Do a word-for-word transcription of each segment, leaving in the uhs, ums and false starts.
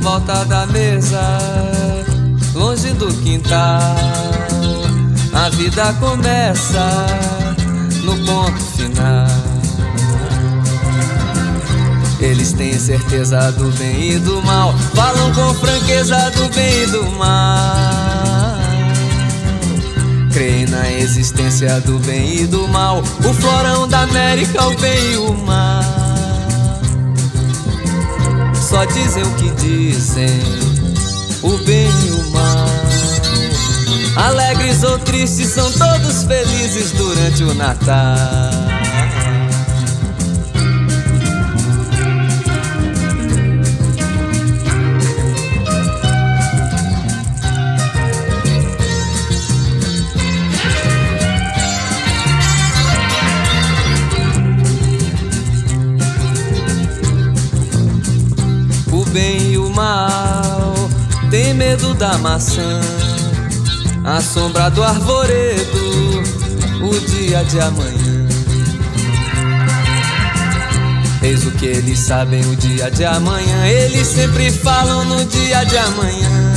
volta da mesa, longe do quintal, a vida começa no ponto final. Eles têm certeza do bem e do mal, falam com franqueza do bem e do mal. Creem na existência do bem e do mal, o florão da América, o bem e o mal. Só dizem o que dizem, o bem e o mal. Alegres ou tristes, são todos felizes durante o Natal. O bem e o mal tem medo da maçã, a sombra do arvoredo, o dia de amanhã. Eis o que eles sabem, o dia de amanhã. Eles sempre falam no dia de amanhã.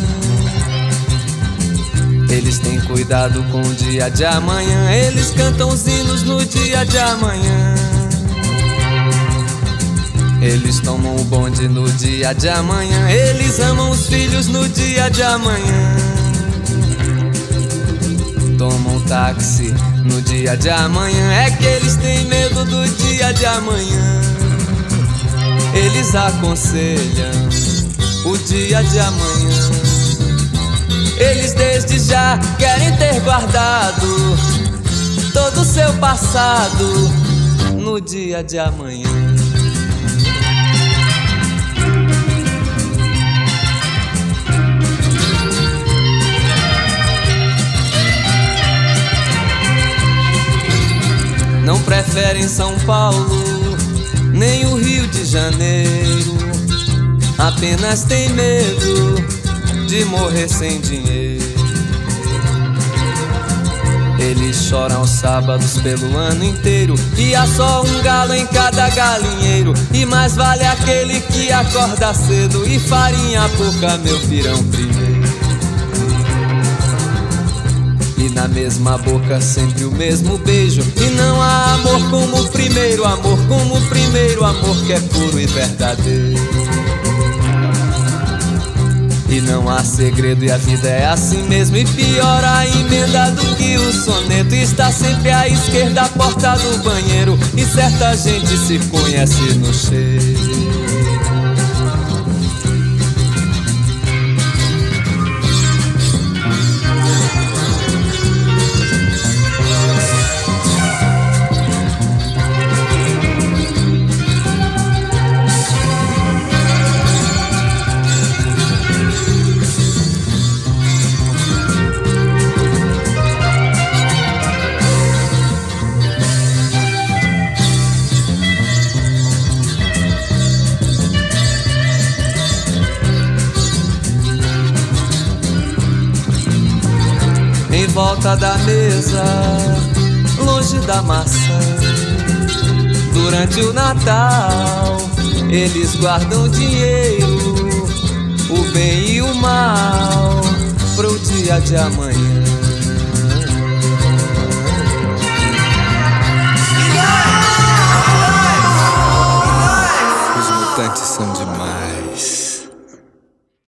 Eles têm cuidado com o dia de amanhã. Eles cantam os hinos no dia de amanhã. Eles tomam o bonde no dia de amanhã. Eles amam os filhos no dia de amanhã. Tomam um táxi no dia de amanhã. É que eles têm medo do dia de amanhã. Eles aconselham o dia de amanhã. Eles desde já querem ter guardado todo o seu passado no dia de amanhã. Não preferem São Paulo, nem o Rio de Janeiro. Apenas tem medo de morrer sem dinheiro. Eles choram aos sábados pelo ano inteiro, e há só um galo em cada galinheiro. E mais vale aquele que acorda cedo e farinha pouca, meu pirão primeiro. E na mesma boca sempre o mesmo beijo. E não há amor como o primeiro, amor como o primeiro, amor que é puro e verdadeiro. E não há segredo e a vida é assim mesmo. E pior a emenda do que o soneto. Está sempre à esquerda a porta do banheiro, e certa gente se conhece no cheiro. Em volta da mesa, longe da maçã, durante o Natal, eles guardam dinheiro, o bem e o mal, pro dia de amanhã.